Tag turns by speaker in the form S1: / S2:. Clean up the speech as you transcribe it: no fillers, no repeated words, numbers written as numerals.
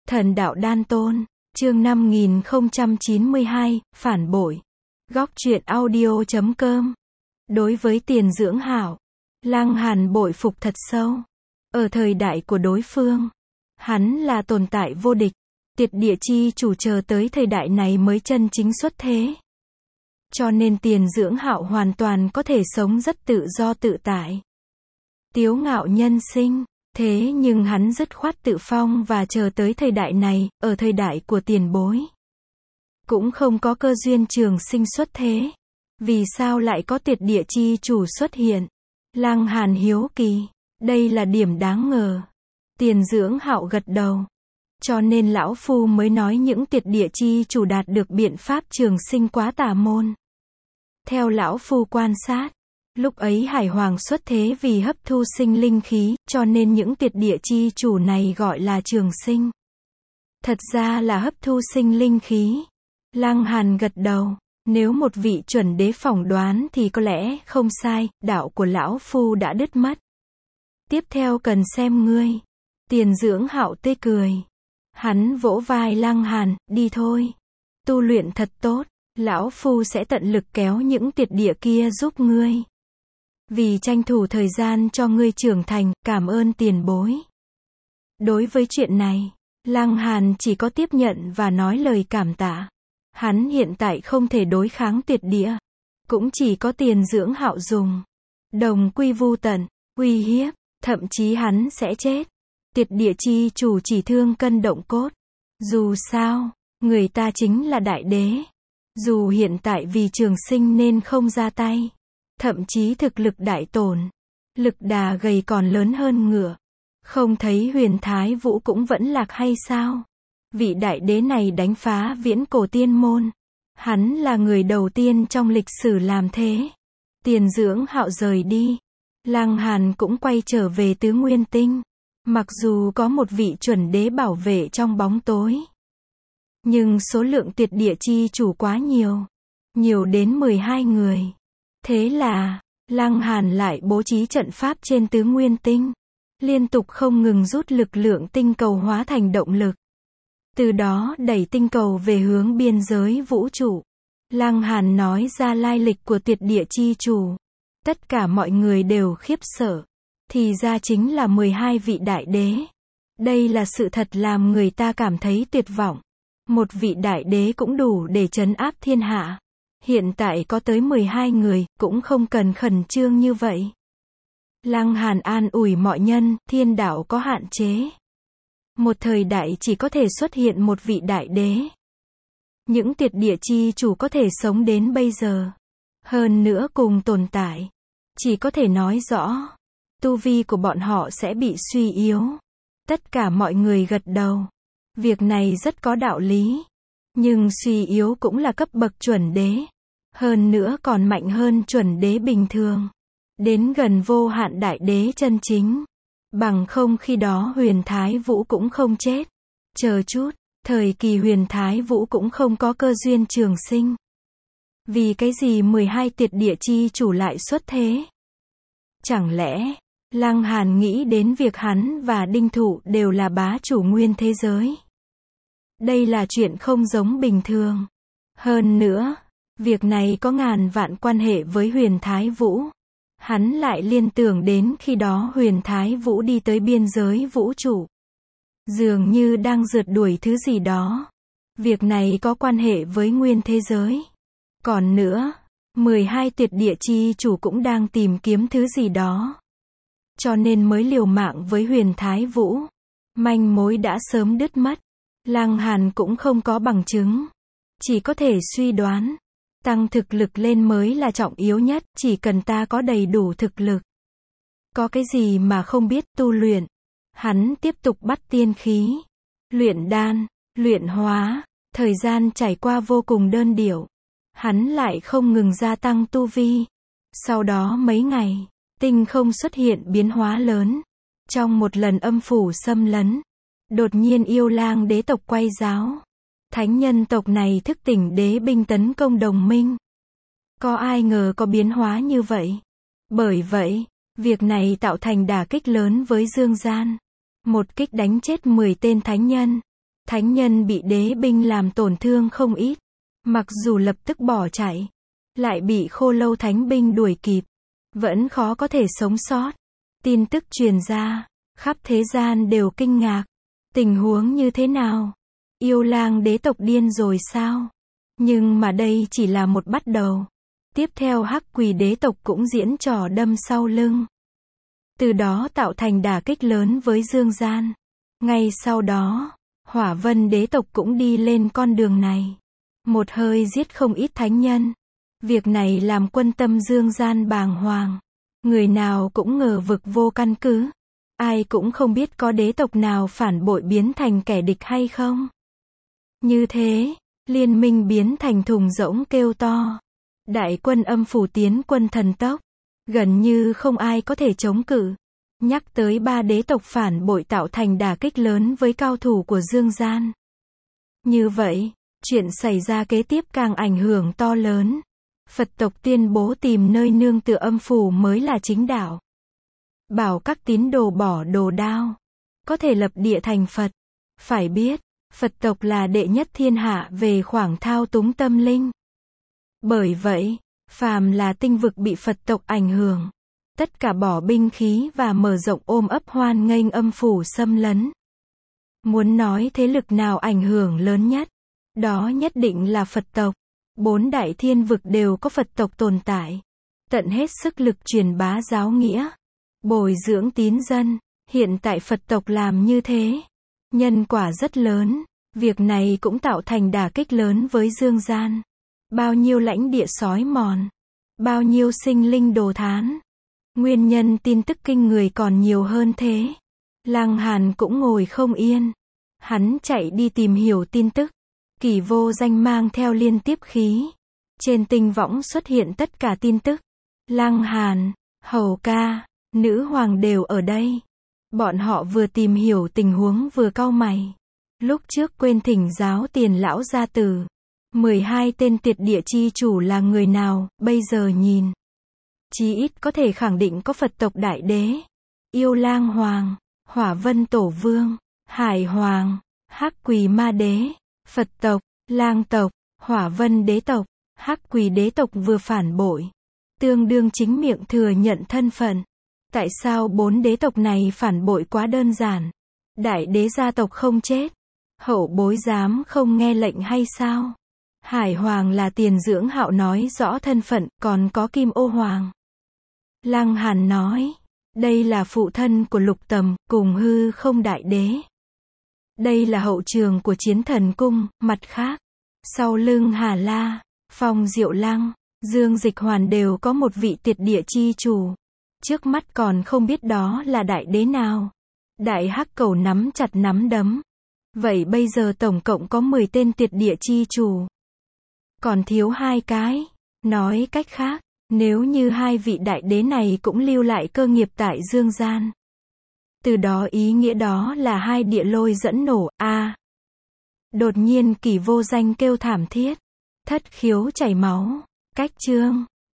S1: Thần đạo đan tôn, chương 5092, phản bội. Góc truyện audio.com. Đối với Tiền Dưỡng Hạo, Lăng Hàn bội phục thật sâu. Ở thời đại của đối phương, hắn là tồn tại vô địch, tiệt địa chi chủ chờ tới thời đại này mới chân chính xuất thế. Cho nên Tiền Dưỡng Hạo hoàn toàn có thể sống rất tự do tự tại. Tiếu ngạo nhân sinh. Thế nhưng hắn dứt khoát tự phong và chờ tới thời đại này, ở thời đại của tiền bối. Cũng không có cơ duyên trường sinh xuất thế. Vì sao lại có tiệt địa chi chủ xuất hiện? Lăng Hàn hiếu kỳ. Đây là điểm đáng ngờ. Tiền Dưỡng Hạo gật đầu. Cho nên lão phu mới nói những tiệt địa chi chủ đạt được biện pháp trường sinh quá tà môn. Theo lão phu quan sát, lúc ấy Hải Hoàng xuất thế vì hấp thu sinh linh khí, cho nên những tiệt địa chi chủ này gọi là trường sinh. Thật ra là hấp thu sinh linh khí. Lăng Hàn gật đầu. Nếu một vị chuẩn đế phỏng đoán thì có lẽ không sai, đạo của lão phu đã đứt mất. Tiếp theo cần xem ngươi. Tiền Dưỡng Hạo tươi cười. Hắn vỗ vai Lăng Hàn, đi thôi. Tu luyện thật tốt, lão phu sẽ tận lực kéo những tiệt địa kia giúp ngươi. Vì tranh thủ thời gian cho ngươi trưởng thành, cảm ơn tiền bối. Đối với chuyện này, Lăng Hàn chỉ có tiếp nhận và nói lời cảm tạ. Hắn hiện tại không thể đối kháng tiệt địa. Cũng chỉ có Tiền Dưỡng Hạo dùng đồng quy vu tận, uy hiếp, thậm chí hắn sẽ chết. Tiệt địa chi chủ chỉ thương cân động cốt. Dù sao, người ta chính là đại đế. Dù hiện tại vì trường sinh nên không ra tay. Thậm chí thực lực đại tổn. Lực đà gầy còn lớn hơn ngựa. Không thấy Huyền Thái Vũ cũng vẫn lạc hay sao? Vị đại đế này đánh phá viễn cổ tiên môn. Hắn là người đầu tiên trong lịch sử làm thế. Tiền Dưỡng Hạo rời đi. Lăng Hàn cũng quay trở về Tứ Nguyên Tinh. Mặc dù có một vị chuẩn đế bảo vệ trong bóng tối. Nhưng số lượng tiệt địa chi chủ quá nhiều. Nhiều đến 12 người. Thế là, Lăng Hàn lại bố trí trận pháp trên Tứ Nguyên Tinh. Liên tục không ngừng rút lực lượng tinh cầu hóa thành động lực. Từ đó đẩy tinh cầu về hướng biên giới vũ trụ. Lăng Hàn nói ra lai lịch của tiệt địa chi chủ. Tất cả mọi người đều khiếp sợ. Thì ra chính là 12 vị đại đế. Đây là sự thật làm người ta cảm thấy tuyệt vọng. Một vị đại đế cũng đủ để trấn áp thiên hạ. Hiện tại có tới 12 người, cũng không cần khẩn trương như vậy. Lăng Hàn an ủi mọi nhân, thiên đạo có hạn chế. Một thời đại chỉ có thể xuất hiện một vị đại đế. Những tiệt địa chi chủ có thể sống đến bây giờ. Hơn nữa cùng tồn tại. Chỉ có thể nói rõ. Tu vi của bọn họ sẽ bị suy yếu. Tất cả mọi người gật đầu. Việc này rất có đạo lý. Nhưng suy yếu cũng là cấp bậc chuẩn đế. Hơn nữa còn mạnh hơn chuẩn đế bình thường. Đến gần vô hạn đại đế chân chính. Bằng không khi đó Huyền Thái Vũ cũng không chết. Chờ chút, thời kỳ Huyền Thái Vũ cũng không có cơ duyên trường sinh. Vì cái gì 12 tiệt địa chi chủ lại xuất thế? Chẳng lẽ, Lăng Hàn nghĩ đến việc hắn và Đinh Thụ đều là bá chủ nguyên thế giới. Đây là chuyện không giống bình thường. Hơn nữa, việc này có ngàn vạn quan hệ với Huyền Thái Vũ. Hắn lại liên tưởng đến khi đó Huyền Thái Vũ đi tới biên giới vũ trụ. Dường như đang rượt đuổi thứ gì đó. Việc này có quan hệ với nguyên thế giới. Còn nữa, 12 tuyệt địa chi chủ cũng đang tìm kiếm thứ gì đó. Cho nên mới liều mạng với Huyền Thái Vũ. Manh mối đã sớm đứt mất. Lăng Hàn cũng không có bằng chứng. Chỉ có thể suy đoán. Tăng thực lực lên mới là trọng yếu nhất, chỉ cần ta có đầy đủ thực lực. Có cái gì mà không biết tu luyện. Hắn tiếp tục bắt tiên khí. Luyện đan, luyện hóa. Thời gian trải qua vô cùng đơn điệu. Hắn lại không ngừng gia tăng tu vi. Sau đó mấy ngày, tinh không xuất hiện biến hóa lớn. Trong một lần âm phủ xâm lấn, đột nhiên Yêu Lang đế tộc quay giáo. Thánh nhân tộc này thức tỉnh đế binh tấn công đồng minh. Có ai ngờ có biến hóa như vậy. Bởi vậy, việc này tạo thành đả kích lớn với Dương Gian. Một kích đánh chết 10 tên thánh nhân. Thánh nhân bị đế binh làm tổn thương không ít. Mặc dù lập tức bỏ chạy, lại bị Khô Lâu thánh binh đuổi kịp, vẫn khó có thể sống sót. Tin tức truyền ra, khắp thế gian đều kinh ngạc. Tình huống như thế nào? Yêu Lang đế tộc điên rồi sao? Nhưng mà đây chỉ là một bắt đầu. Tiếp theo Hắc Quỷ đế tộc cũng diễn trò đâm sau lưng. Từ đó tạo thành đả kích lớn với Dương Gian. Ngay sau đó, Hỏa Vân đế tộc cũng đi lên con đường này. Một hơi giết không ít thánh nhân. Việc này làm quân tâm Dương Gian bàng hoàng. Người nào cũng ngờ vực vô căn cứ. Ai cũng không biết có đế tộc nào phản bội biến thành kẻ địch hay không. Như thế, liên minh biến thành thùng rỗng kêu to. Đại quân âm phủ tiến quân thần tốc. Gần như không ai có thể chống cự. Nhắc tới 3 đế tộc phản bội tạo thành đả kích lớn với cao thủ của Dương Gian. Như vậy, chuyện xảy ra kế tiếp càng ảnh hưởng to lớn. Phật tộc tuyên bố tìm nơi nương tựa âm phủ mới là chính đạo. Bảo các tín đồ bỏ đồ đao. Có thể lập địa thành Phật. Phải biết, Phật tộc là đệ nhất thiên hạ về khoảng thao túng tâm linh. Bởi vậy, phàm là tinh vực bị Phật tộc ảnh hưởng, tất cả bỏ binh khí và mở rộng ôm ấp hoan nghênh âm phủ xâm lấn. Muốn nói thế lực nào ảnh hưởng lớn nhất, đó nhất định là Phật tộc. 4 đại thiên vực đều có Phật tộc tồn tại. Tận hết sức lực truyền bá giáo nghĩa, bồi dưỡng tín dân. Hiện tại Phật tộc làm như thế, nhân quả rất lớn. Việc này cũng tạo thành đả kích lớn với Dương Gian. Bao nhiêu lãnh địa xói mòn, bao nhiêu sinh linh đồ thán. Nguyên nhân tin tức kinh người còn nhiều hơn thế. Lăng Hàn cũng ngồi không yên. Hắn chạy đi tìm hiểu tin tức. Kỷ Vô Danh mang theo liên tiếp khí. Trên tinh võng xuất hiện tất cả tin tức. Lăng Hàn, Hầu Ca, Nữ Hoàng đều ở đây. Bọn họ vừa tìm hiểu tình huống vừa cau mày. Lúc trước quên thỉnh giáo Tiền lão gia tử. 12 tên tuyệt địa chi chủ là người nào, bây giờ nhìn. Chí ít có thể khẳng định có Phật tộc Đại Đế, Yêu Lang Hoàng, Hỏa Vân Tổ Vương, Hải Hoàng, Hắc Quỷ Ma Đế, Phật tộc, Lang tộc, Hỏa Vân đế tộc, Hắc Quỷ đế tộc vừa phản bội. Tương đương chính miệng thừa nhận thân phận. Tại sao 4 đế tộc này phản bội quá đơn giản? Đại đế gia tộc không chết. Hậu bối dám không nghe lệnh hay sao? Hải Hoàng là Tiền Dưỡng Hạo nói rõ thân phận, còn có Kim Ô Hoàng. Lăng Hàn nói, đây là phụ thân của Lục Tầm, cùng Hư Không Đại Đế. Đây là hậu trường của Chiến Thần Cung, mặt khác. Sau lưng Hà La, Phong Diệu Lăng, Dương Dịch Hoàn đều có một vị tuyệt địa chi chủ. Trước mắt còn không biết đó là đại đế nào. Đại Hắc Cầu nắm chặt nắm đấm. Vậy bây giờ tổng cộng có 10 tên tuyệt địa chi chủ. Còn thiếu 2 cái. Nói cách khác, nếu như 2 vị đại đế này cũng lưu lại cơ nghiệp tại Dương Gian. Từ đó ý nghĩa đó là 2 địa lôi dẫn nổ, Đột nhiên Kỷ Vô Danh kêu thảm thiết. Thất khiếu chảy máu. Cách chương.